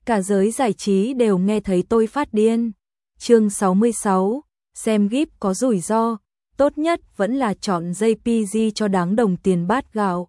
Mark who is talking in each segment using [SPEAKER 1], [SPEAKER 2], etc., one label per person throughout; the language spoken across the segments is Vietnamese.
[SPEAKER 1] cả giới giải trí đều nghe thấy tôi phát điên. Chương 66, xem GIF có rủi ro, tốt nhất vẫn là chọn JPG cho đáng đồng tiền bát gạo.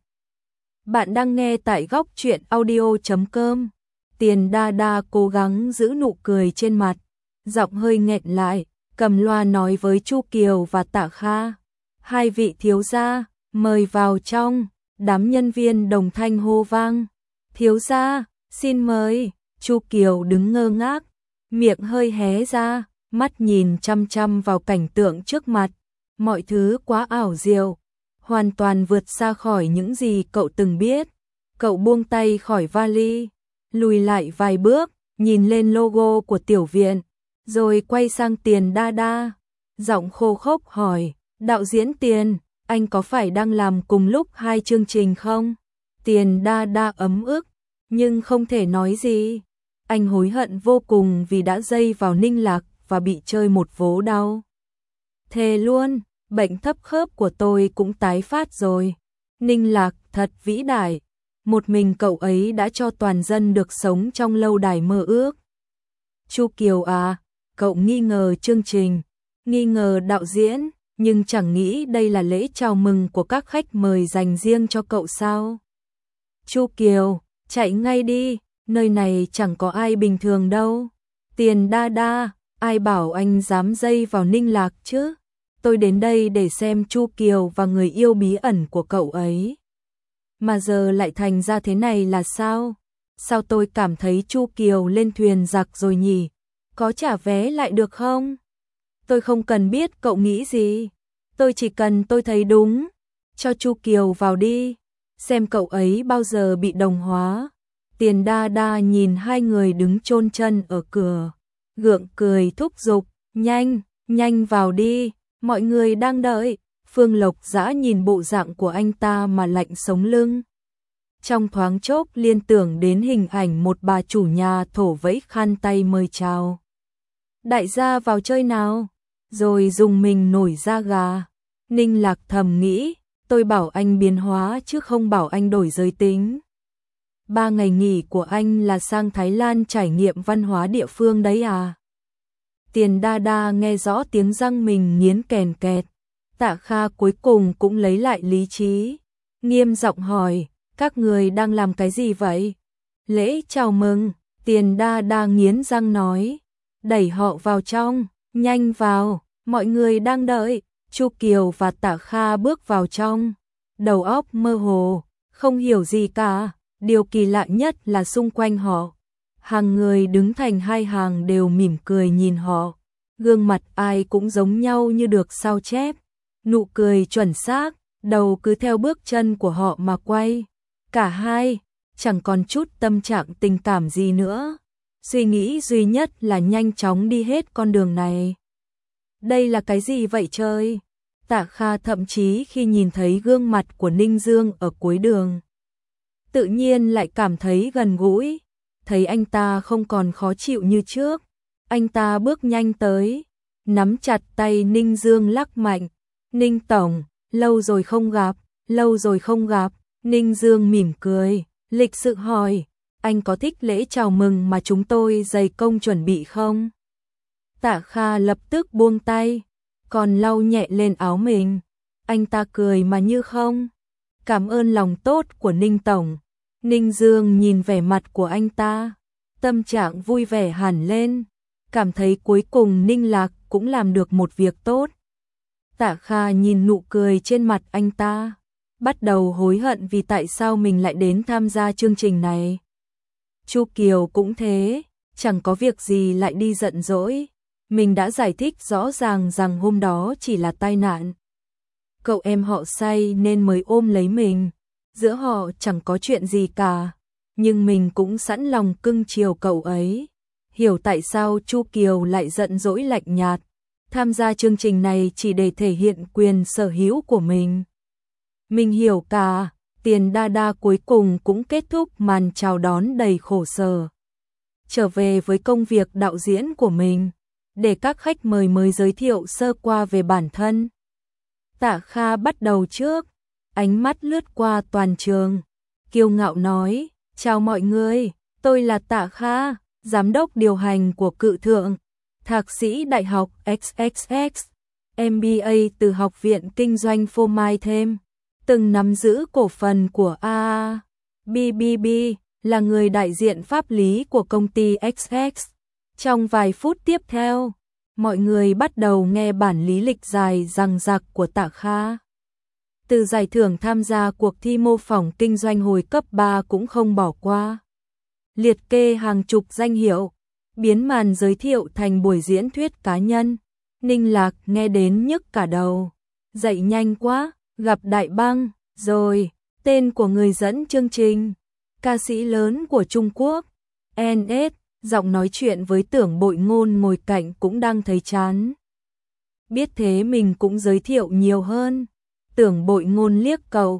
[SPEAKER 1] Bạn đang nghe tại góc truyện audio.com. Tiền Đa Đa cố gắng giữ nụ cười trên mặt, giọng hơi nghẹn lại, cầm loa nói với Chu Kiều và Tạ Kha. Hai vị thiếu gia, mời vào trong. Đám nhân viên đồng thanh hô vang. Thiếu gia, xin mời. Chu Kiều đứng ngơ ngác, miệng hơi hé ra, mắt nhìn chăm chăm vào cảnh tượng trước mặt. Mọi thứ quá ảo diệu, hoàn toàn vượt xa khỏi những gì cậu từng biết. Cậu buông tay khỏi vali, lùi lại vài bước, nhìn lên logo của tiểu viện, rồi quay sang Tiền Đa Đa. Giọng khô khốc hỏi, đạo diễn Tiền, anh có phải đang làm cùng lúc hai chương trình không? Tiền Đa Đa ấm ức, nhưng không thể nói gì. Anh hối hận vô cùng vì đã dây vào Ninh Lạc và bị chơi một vố đau. Thề luôn, bệnh thấp khớp của tôi cũng tái phát rồi. Ninh Lạc thật vĩ đại, một mình cậu ấy đã cho toàn dân được sống trong lâu đài mơ ước. Chu Kiều à, cậu nghi ngờ chương trình, nghi ngờ đạo diễn, nhưng chẳng nghĩ đây là lễ chào mừng của các khách mời dành riêng cho cậu sao? Chu Kiều, chạy ngay đi, nơi này chẳng có ai bình thường đâu. Tiền Đa Đa, ai bảo anh dám dây vào Ninh Lạc chứ? Tôi đến đây để xem Chu Kiều và người yêu bí ẩn của cậu ấy. Mà giờ lại thành ra thế này là sao? Sao tôi cảm thấy Chu Kiều lên thuyền giặc rồi nhỉ? Có trả vé lại được không? Tôi không cần biết cậu nghĩ gì. Tôi chỉ cần tôi thấy đúng. Cho Chu Kiều vào đi. Xem cậu ấy bao giờ bị đồng hóa. Tiền Đa Đa nhìn hai người đứng chôn chân ở cửa, gượng cười thúc giục, nhanh, nhanh vào đi, mọi người đang đợi. Phương Lộc Dã nhìn bộ dạng của anh ta mà lạnh sống lưng. Trong thoáng chốc liên tưởng đến hình ảnh một bà chủ nhà thổ vẫy khăn tay mời chào. Đại gia vào chơi nào, rồi dùng mình nổi da gà. Ninh Lạc thầm nghĩ, tôi bảo anh biến hóa chứ không bảo anh đổi giới tính. 3 ngày nghỉ của anh là sang Thái Lan trải nghiệm văn hóa địa phương đấy à? Tiền Đa Đa nghe rõ tiếng răng mình nghiến kèn kẹt. Tạ Kha cuối cùng cũng lấy lại lý trí, nghiêm giọng hỏi, các người đang làm cái gì vậy? Lễ chào mừng, Tiền Đa Đa nghiến răng nói, đẩy họ vào trong, nhanh vào, mọi người đang đợi. Chu Kiều và Tạ Kha bước vào trong, đầu óc mơ hồ, không hiểu gì cả. Điều kỳ lạ nhất là xung quanh họ, hàng người đứng thành hai hàng đều mỉm cười nhìn họ, gương mặt ai cũng giống nhau như được sao chép, nụ cười chuẩn xác, đầu cứ theo bước chân của họ mà quay. Cả hai chẳng còn chút tâm trạng tình cảm gì nữa, suy nghĩ duy nhất là nhanh chóng đi hết con đường này. Đây là cái gì vậy trời? Tạ Kha thậm chí khi nhìn thấy gương mặt của Ninh Dương ở cuối đường, tự nhiên lại cảm thấy gần gũi, thấy anh ta không còn khó chịu như trước. Anh ta bước nhanh tới, nắm chặt tay Ninh Dương lắc mạnh. Ninh Tổng, lâu rồi không gặp, lâu rồi không gặp. Ninh Dương mỉm cười, lịch sự hỏi, anh có thích lễ chào mừng mà chúng tôi dày công chuẩn bị không? Tạ Kha lập tức buông tay, còn lau nhẹ lên áo mình. Anh ta cười mà như không. Cảm ơn lòng tốt của Ninh Tổng. Ninh Dương nhìn vẻ mặt của anh ta, tâm trạng vui vẻ hẳn lên, cảm thấy cuối cùng Ninh Lạc cũng làm được một việc tốt. Tạ Kha nhìn nụ cười trên mặt anh ta, bắt đầu hối hận vì tại sao mình lại đến tham gia chương trình này. Chu Kiều cũng thế, chẳng có việc gì lại đi giận dỗi. Mình đã giải thích rõ ràng rằng hôm đó chỉ là tai nạn. Cậu em họ say nên mới ôm lấy mình. Giữa họ chẳng có chuyện gì cả, nhưng mình cũng sẵn lòng cưng chiều cậu ấy. Hiểu tại sao Chu Kiều lại giận dỗi lạnh nhạt, tham gia chương trình này chỉ để thể hiện quyền sở hữu của mình. Mình hiểu cả. Tiền Đa Đa cuối cùng cũng kết thúc màn chào đón đầy khổ sở, trở về với công việc đạo diễn của mình, để các khách mời mới giới thiệu sơ qua về bản thân. Tạ Kha bắt đầu trước, ánh mắt lướt qua toàn trường, kiêu ngạo nói, chào mọi người, tôi là Tạ Kha, giám đốc điều hành của cự thượng, thạc sĩ đại học XXX, MBA từ Học viện Kinh doanh Phô Mai thêm, từng nắm giữ cổ phần của ABBB, là người đại diện pháp lý của công ty XX. Trong vài phút tiếp theo, mọi người bắt đầu nghe bản lý lịch dài dằng dặc của Tạ Kha. Từ giải thưởng tham gia cuộc thi mô phỏng kinh doanh hồi cấp 3 cũng không bỏ qua. Liệt kê hàng chục danh hiệu, biến màn giới thiệu thành buổi diễn thuyết cá nhân. Ninh Lạc nghe đến nhức cả đầu. Dậy nhanh quá, gặp Đại Băng, rồi, tên của người dẫn chương trình, ca sĩ lớn của Trung Quốc, NS, giọng nói chuyện với Tưởng Bội Ngôn ngồi cạnh cũng đang thấy chán. Biết thế mình cũng giới thiệu nhiều hơn. Tưởng Bội Ngôn liếc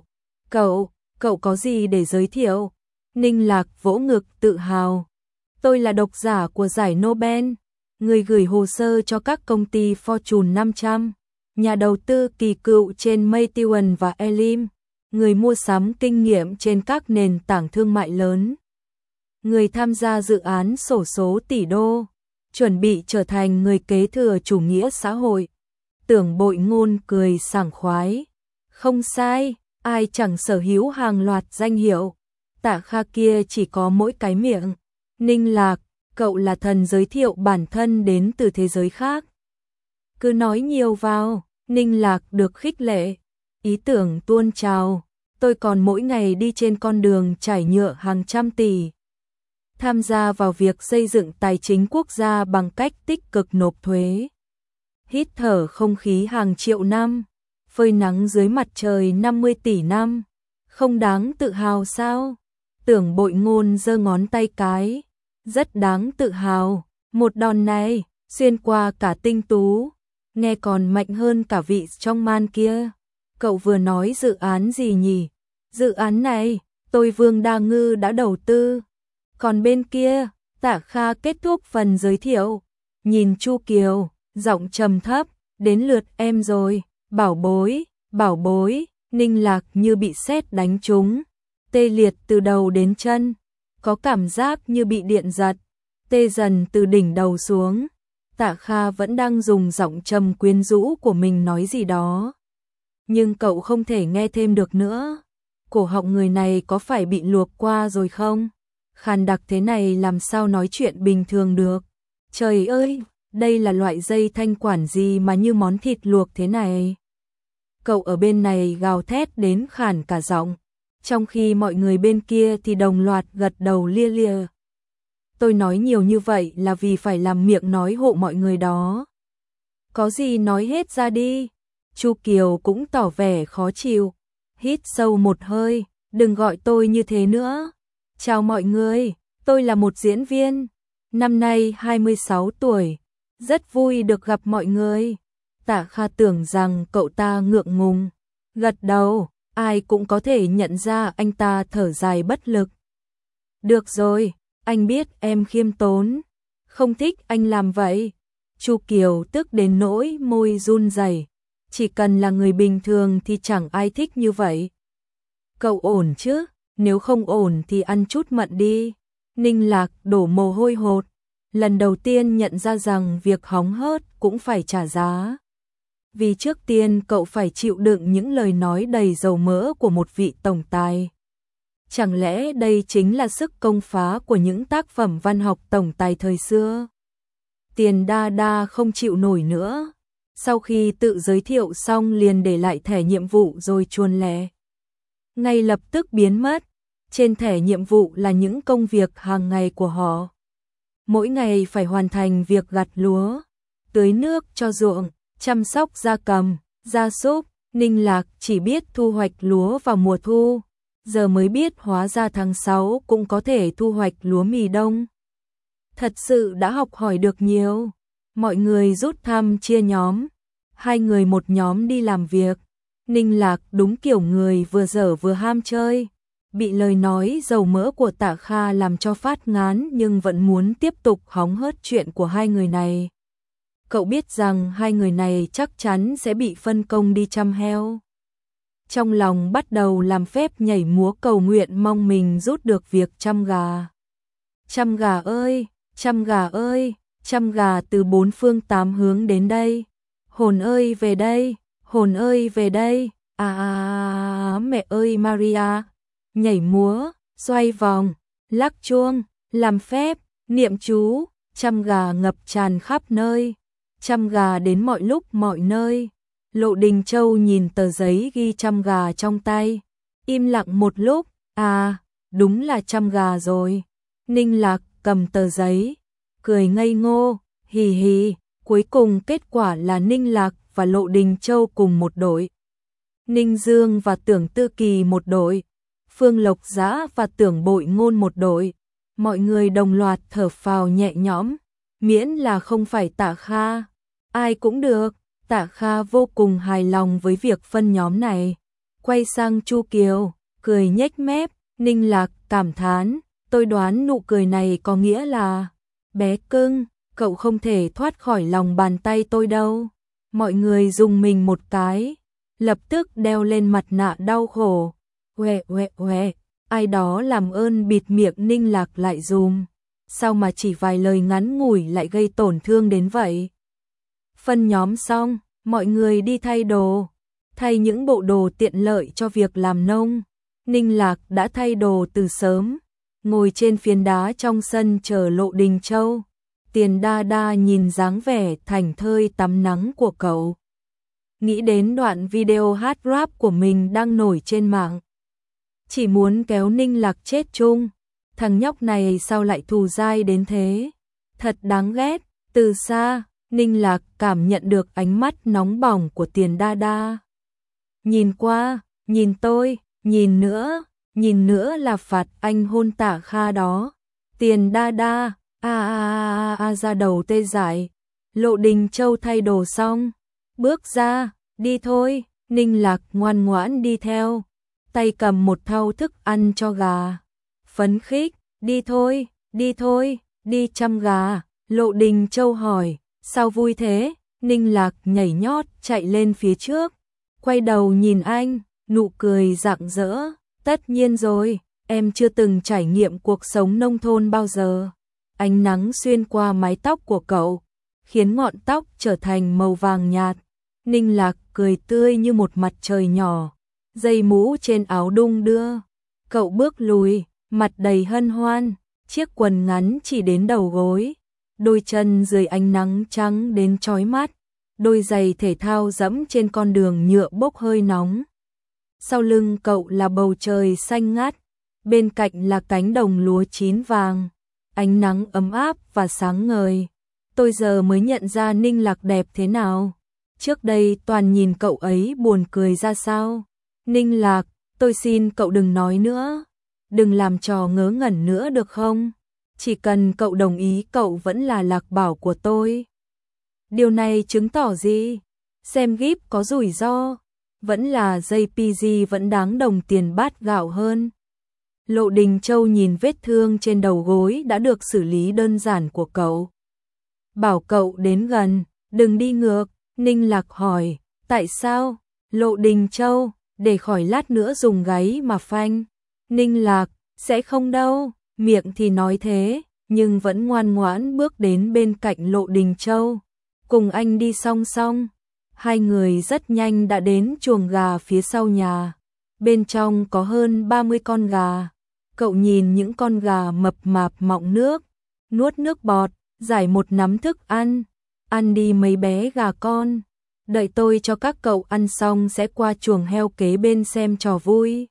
[SPEAKER 1] cậu có gì để giới thiệu? Ninh Lạc vỗ ngực tự hào. Tôi là độc giả của giải Nobel, người gửi hồ sơ cho các công ty Fortune 500, nhà đầu tư kỳ cựu trên Meituan và Elim, người mua sắm kinh nghiệm trên các nền tảng thương mại lớn, người tham gia dự án xổ số tỷ đô, chuẩn bị trở thành người kế thừa chủ nghĩa xã hội. Tưởng Bội Ngôn cười sảng khoái. Không sai, ai chẳng sở hữu hàng loạt danh hiệu. Tạ Kha kia chỉ có mỗi cái miệng. Ninh Lạc, cậu là thần giới thiệu bản thân đến từ thế giới khác. Cứ nói nhiều vào. Ninh Lạc được khích lệ. Ý tưởng tuôn trào. Tôi còn mỗi ngày đi trên con đường trải nhựa hàng trăm tỷ. Tham gia vào việc xây dựng tài chính quốc gia bằng cách tích cực nộp thuế. Hít thở không khí hàng triệu năm. Phơi nắng dưới mặt trời 50 tỷ năm. Không đáng tự hào sao? Tưởng Bội Ngôn giơ ngón tay cái. Rất đáng tự hào. Một đòn này, xuyên qua cả tinh tú. Nghe còn mạnh hơn cả vị trong man kia. Cậu vừa nói dự án gì nhỉ? Dự án này, tôi Vương Đa Ngư đã đầu tư. Còn bên kia, Tạ Kha kết thúc phần giới thiệu. Nhìn Chu Kiều, giọng trầm thấp, đến lượt em rồi. Bảo bối, Ninh Lạc như bị sét đánh trúng, tê liệt từ đầu đến chân, có cảm giác như bị điện giật, tê dần từ đỉnh đầu xuống. Tạ Kha vẫn đang dùng giọng trầm quyến rũ của mình nói gì đó, nhưng cậu không thể nghe thêm được nữa. Cổ họng người này có phải bị luộc qua rồi không? Khàn đặc thế này làm sao nói chuyện bình thường được? Trời ơi, đây là loại dây thanh quản gì mà như món thịt luộc thế này? Cậu ở bên này gào thét đến khản cả giọng, trong khi mọi người bên kia thì đồng loạt gật đầu lia lịa. Tôi nói nhiều như vậy là vì phải làm miệng nói hộ mọi người đó. Có gì nói hết ra đi. Chu Kiều cũng tỏ vẻ khó chịu. Hít sâu một hơi, đừng gọi tôi như thế nữa. Chào mọi người, tôi là một diễn viên, năm nay 26 tuổi, rất vui được gặp mọi người. Tạ Kha tưởng rằng cậu ta ngượng ngùng, gật đầu, ai cũng có thể nhận ra anh ta thở dài bất lực. Được rồi, anh biết em khiêm tốn, không thích anh làm vậy. Chu Kiều tức đến nỗi môi run rẩy, chỉ cần là người bình thường thì chẳng ai thích như vậy. Cậu ổn chứ, nếu không ổn thì ăn chút mận đi. Ninh Lạc đổ mồ hôi hột, lần đầu tiên nhận ra rằng việc hóng hớt cũng phải trả giá. Vì trước tiên cậu phải chịu đựng những lời nói đầy dầu mỡ của một vị tổng tài. Chẳng lẽ đây chính là sức công phá của những tác phẩm văn học tổng tài thời xưa? Tiền đa đa không chịu nổi nữa. Sau khi tự giới thiệu xong liền để lại thẻ nhiệm vụ rồi chuồn lẻ. Ngay lập tức biến mất. Trên thẻ nhiệm vụ là những công việc hàng ngày của họ. Mỗi ngày phải hoàn thành việc gặt lúa, tưới nước cho ruộng, chăm sóc gia cầm, gia súc. Ninh Lạc chỉ biết thu hoạch lúa vào mùa thu, giờ mới biết hóa ra tháng 6 cũng có thể thu hoạch lúa mì đông. Thật sự đã học hỏi được nhiều. Mọi người rút thăm chia nhóm, 2 người một nhóm đi làm việc. Ninh Lạc đúng kiểu người vừa dở vừa ham chơi, bị lời nói dầu mỡ của Tạ Kha làm cho phát ngán nhưng vẫn muốn tiếp tục hóng hớt chuyện của 2 người này. Cậu biết rằng 2 người này chắc chắn sẽ bị phân công đi chăm heo. Trong lòng bắt đầu làm phép nhảy múa cầu nguyện mong mình rút được việc chăm gà. Chăm gà ơi, Chăm gà ơi, chăm gà từ bốn phương tám hướng đến đây. Hồn ơi về đây, hồn ơi về đây. Mẹ ơi Maria. Nhảy múa, xoay vòng, lắc chuông, làm phép, niệm chú, chăm gà ngập tràn khắp nơi. Chăm gà đến mọi lúc mọi nơi. Lộ Đình Châu nhìn tờ giấy ghi chăm gà trong tay, im lặng một lúc, đúng là chăm gà rồi. Ninh Lạc cầm tờ giấy, cười ngây ngô, hì hì, cuối cùng kết quả là Ninh Lạc và Lộ Đình Châu cùng một đội. Ninh Dương và Tưởng Tư Kỳ một đội, Phương Lộc Dã và Tưởng Bội Ngôn một đội. Mọi người đồng loạt thở phào nhẹ nhõm, miễn là không phải Tạ Kha, ai cũng được. Tạ Kha vô cùng hài lòng với việc phân nhóm này. Quay sang Chu Kiều, cười nhếch mép, Ninh Lạc cảm thán, tôi đoán nụ cười này có nghĩa là bé cưng, cậu không thể thoát khỏi lòng bàn tay tôi đâu. Mọi người dùng mình một cái, lập tức đeo lên mặt nạ đau khổ. Huệ, ai đó làm ơn bịt miệng Ninh Lạc lại dùm. Sao mà chỉ vài lời ngắn ngủi lại gây tổn thương đến vậy? Phân nhóm xong, mọi người đi thay đồ, thay những bộ đồ tiện lợi cho việc làm nông. Ninh Lạc đã thay đồ từ sớm, ngồi trên phiến đá trong sân chờ Lộ Đình Châu. Tiền Đa Đa nhìn dáng vẻ thảnh thơi tắm nắng của cậu, nghĩ đến đoạn video hát rap của mình đang nổi trên mạng. Chỉ muốn kéo Ninh Lạc chết chung, thằng nhóc này sao lại thù dai đến thế, thật đáng ghét. Từ xa, Ninh Lạc cảm nhận được ánh mắt nóng bỏng của Tiền Đa Đa. Nhìn qua, nhìn tôi, nhìn nữa là phạt anh hôn Tạ Kha đó. Tiền Đa Đa, ra đầu tê dại. Lộ Đình Châu thay đồ xong, bước ra, đi thôi. Ninh Lạc ngoan ngoãn đi theo, tay cầm một thau thức ăn cho gà. Phấn khích, đi thôi, đi chăm gà. Lộ Đình Châu hỏi, sao vui thế? Ninh Lạc nhảy nhót chạy lên phía trước, quay đầu nhìn anh, nụ cười rạng rỡ. Tất nhiên rồi, em chưa từng trải nghiệm cuộc sống nông thôn bao giờ. Ánh nắng xuyên qua mái tóc của cậu, khiến ngọn tóc trở thành màu vàng nhạt. Ninh Lạc cười tươi như một mặt trời nhỏ, dây mũ trên áo đung đưa. Cậu bước lùi, mặt đầy hân hoan, chiếc quần ngắn chỉ đến đầu gối, đôi chân dưới ánh nắng trắng đến chói mắt, đôi giày thể thao dẫm trên con đường nhựa bốc hơi nóng. Sau lưng cậu là bầu trời xanh ngắt, bên cạnh là cánh đồng lúa chín vàng, ánh nắng ấm áp và sáng ngời. Tôi giờ mới nhận ra Ninh Lạc đẹp thế nào. Trước đây toàn nhìn cậu ấy buồn cười ra sao. Ninh Lạc, tôi xin cậu đừng nói nữa, đừng làm trò ngớ ngẩn nữa được không? Chỉ cần cậu đồng ý cậu vẫn là Lạc Bảo của tôi. Điều này chứng tỏ gì? Xem gíp có rủi ro, vẫn là JPG vẫn đáng đồng tiền bát gạo hơn. Lộ Đình Châu nhìn vết thương trên đầu gối đã được xử lý đơn giản của cậu. Bảo cậu đến gần, đừng đi ngược. Ninh Lạc hỏi, tại sao? Lộ Đình Châu, để khỏi lát nữa dùng gáy mà phanh. Ninh Lạc, sẽ không đâu, miệng thì nói thế, nhưng vẫn ngoan ngoãn bước đến bên cạnh Lộ Đình Châu. Cùng anh đi song song. Hai người rất nhanh đã đến chuồng gà phía sau nhà. Bên trong có hơn 30 con gà. Cậu nhìn những con gà mập mạp mọng nước, nuốt nước bọt, giải một nắm thức ăn. Ăn đi mấy bé gà con. Đợi tôi cho các cậu ăn xong sẽ qua chuồng heo kế bên xem trò vui.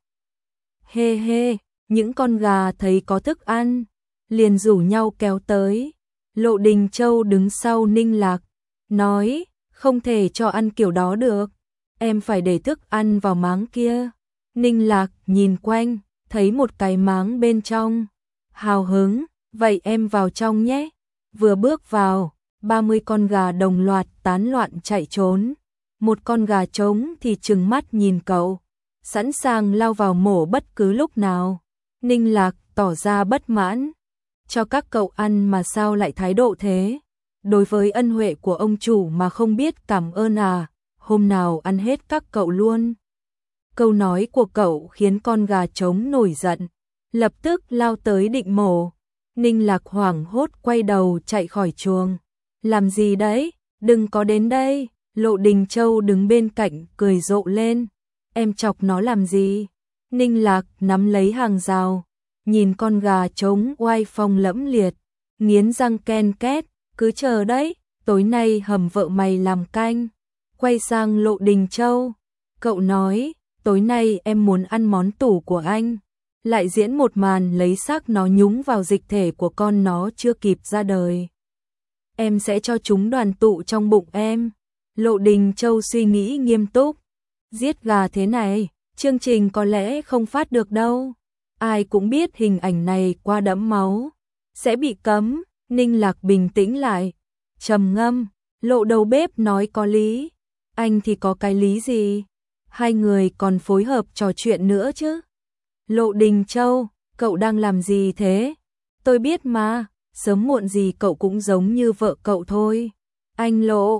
[SPEAKER 1] Hê, những con gà thấy có thức ăn, liền rủ nhau kéo tới. Lộ Đình Châu đứng sau Ninh Lạc, nói, không thể cho ăn kiểu đó được, em phải để thức ăn vào máng kia. Ninh Lạc nhìn quanh, thấy một cái máng bên trong, hào hứng, vậy em vào trong nhé. Vừa bước vào, 30 con gà đồng loạt tán loạn chạy trốn. Một con gà trống thì trừng mắt nhìn cậu, sẵn sàng lao vào mổ bất cứ lúc nào. Ninh Lạc tỏ ra bất mãn, cho các cậu ăn mà sao lại thái độ thế? Đối với ân huệ của ông chủ mà không biết cảm ơn à, hôm nào ăn hết các cậu luôn. Câu nói của cậu khiến con gà trống nổi giận, lập tức lao tới định mổ. Ninh Lạc hoảng hốt quay đầu chạy khỏi chuồng. Làm gì đấy? Đừng có đến đây. Lộ Đình Châu đứng bên cạnh cười rộ lên. Em chọc nó làm gì? Ninh Lạc nắm lấy hàng rào, nhìn con gà trống oai phong lẫm liệt, nghiến răng ken két, cứ chờ đấy, tối nay hầm vợ mày làm canh. Quay sang Lộ Đình Châu, cậu nói, tối nay em muốn ăn món tủ của anh. Lại diễn một màn lấy xác nó nhúng vào dịch thể của con nó chưa kịp ra đời. Em sẽ cho chúng đoàn tụ trong bụng em. Lộ Đình Châu suy nghĩ nghiêm túc. Giết gà thế này, chương trình có lẽ không phát được đâu. Ai cũng biết hình ảnh này quá đẫm máu, sẽ bị cấm. Ninh Lạc bình tĩnh lại, trầm ngâm. Lộ đầu bếp nói có lý. Anh thì có cái lý gì? Hai người còn phối hợp trò chuyện nữa chứ. Lộ Đình Châu, cậu đang làm gì thế? Tôi biết mà, sớm muộn gì cậu cũng giống như vợ cậu thôi. Anh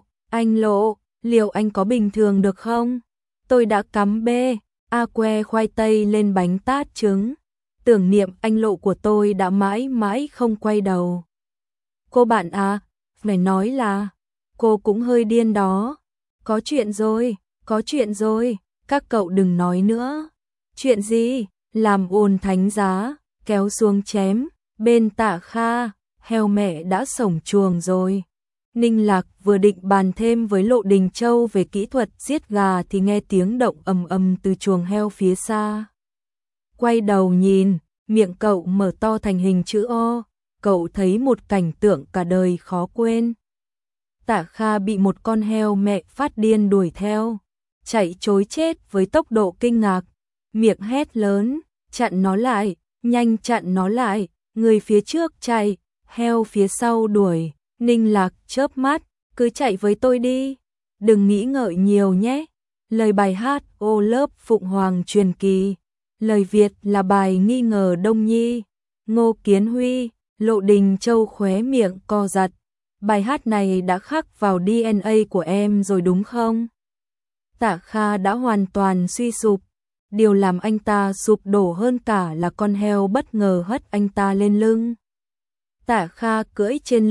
[SPEAKER 1] Lộ, liệu anh có bình thường được không? Tôi đã cắm bê, que khoai tây lên bánh tát trứng. Tưởng niệm anh Lộ của tôi đã mãi mãi không quay đầu. Cô bạn à, phải nói là, cô cũng hơi điên đó. Có chuyện rồi, các cậu đừng nói nữa. Chuyện gì? Làm ồn thánh giá, kéo xuống chém, bên Tạ Kha, heo mẹ đã sổng chuồng rồi. Ninh Lạc vừa định bàn thêm với Lộ Đình Châu về kỹ thuật giết gà thì nghe tiếng động ầm ầm từ chuồng heo phía xa. Quay đầu nhìn, miệng cậu mở to thành hình chữ O, cậu thấy một cảnh tượng cả đời khó quên. Tạ Kha bị một con heo mẹ phát điên đuổi theo, chạy trối chết với tốc độ kinh ngạc, miệng hét lớn, chặn nó lại, nhanh chặn nó lại, người phía trước chạy, heo phía sau đuổi. Ninh Lạc chớp mắt, cứ chạy với tôi đi, đừng nghĩ ngợi nhiều nhé. Lời bài hát ô lớp Phụng Hoàng truyền kỳ, lời Việt là bài Nghi ngờ Đông Nhi. Ngô Kiến Huy. Lộ Đình Châu khóe miệng co giật. Bài hát này đã khắc vào DNA của em rồi đúng không? Tạ Kha đã hoàn toàn suy sụp. Điều làm anh ta sụp đổ hơn cả là con heo bất ngờ hất anh ta lên lưng. Tạ Kha cưỡi trên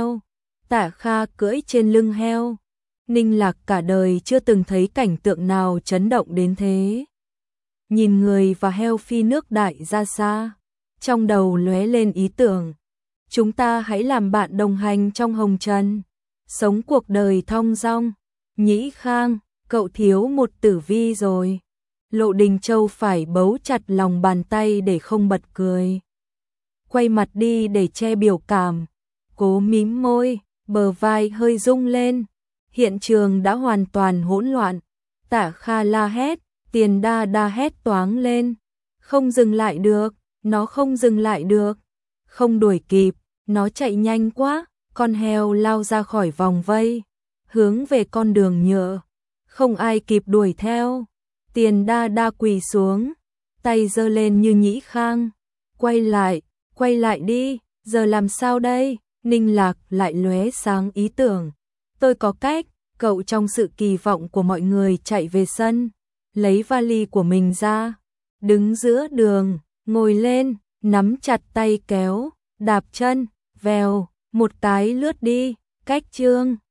[SPEAKER 1] lưng heo. Ninh Lạc cả đời chưa từng thấy cảnh tượng nào chấn động đến thế. Nhìn người và heo phi nước đại ra xa, trong đầu lóe lên ý tưởng. Chúng ta hãy làm bạn đồng hành trong hồng trần, sống cuộc đời thong dong. Nhĩ Khang, cậu thiếu một tử vi rồi. Lộ Đình Châu phải bấu chặt lòng bàn tay để không bật cười. Quay mặt đi để che biểu cảm, cố mím môi, bờ vai hơi rung lên. Hiện trường đã hoàn toàn hỗn loạn. Tạ Kha la hét, Tiền Đa Đa hét toáng lên. Không dừng lại được, nó không dừng lại được. Không đuổi kịp, nó chạy nhanh quá. Con heo lao ra khỏi vòng vây, hướng về con đường nhựa. Không ai kịp đuổi theo. Tiền Đa Đa quỳ xuống, tay giơ lên như Nhĩ Khang. Quay lại đi, giờ làm sao đây? Ninh Lạc lại lóe sáng ý tưởng. Tôi có cách. Cậu trong sự kỳ vọng của mọi người chạy về sân, lấy vali của mình ra, đứng giữa đường, ngồi lên, nắm chặt tay kéo, đạp chân, vèo, một cái lướt đi, cách chương.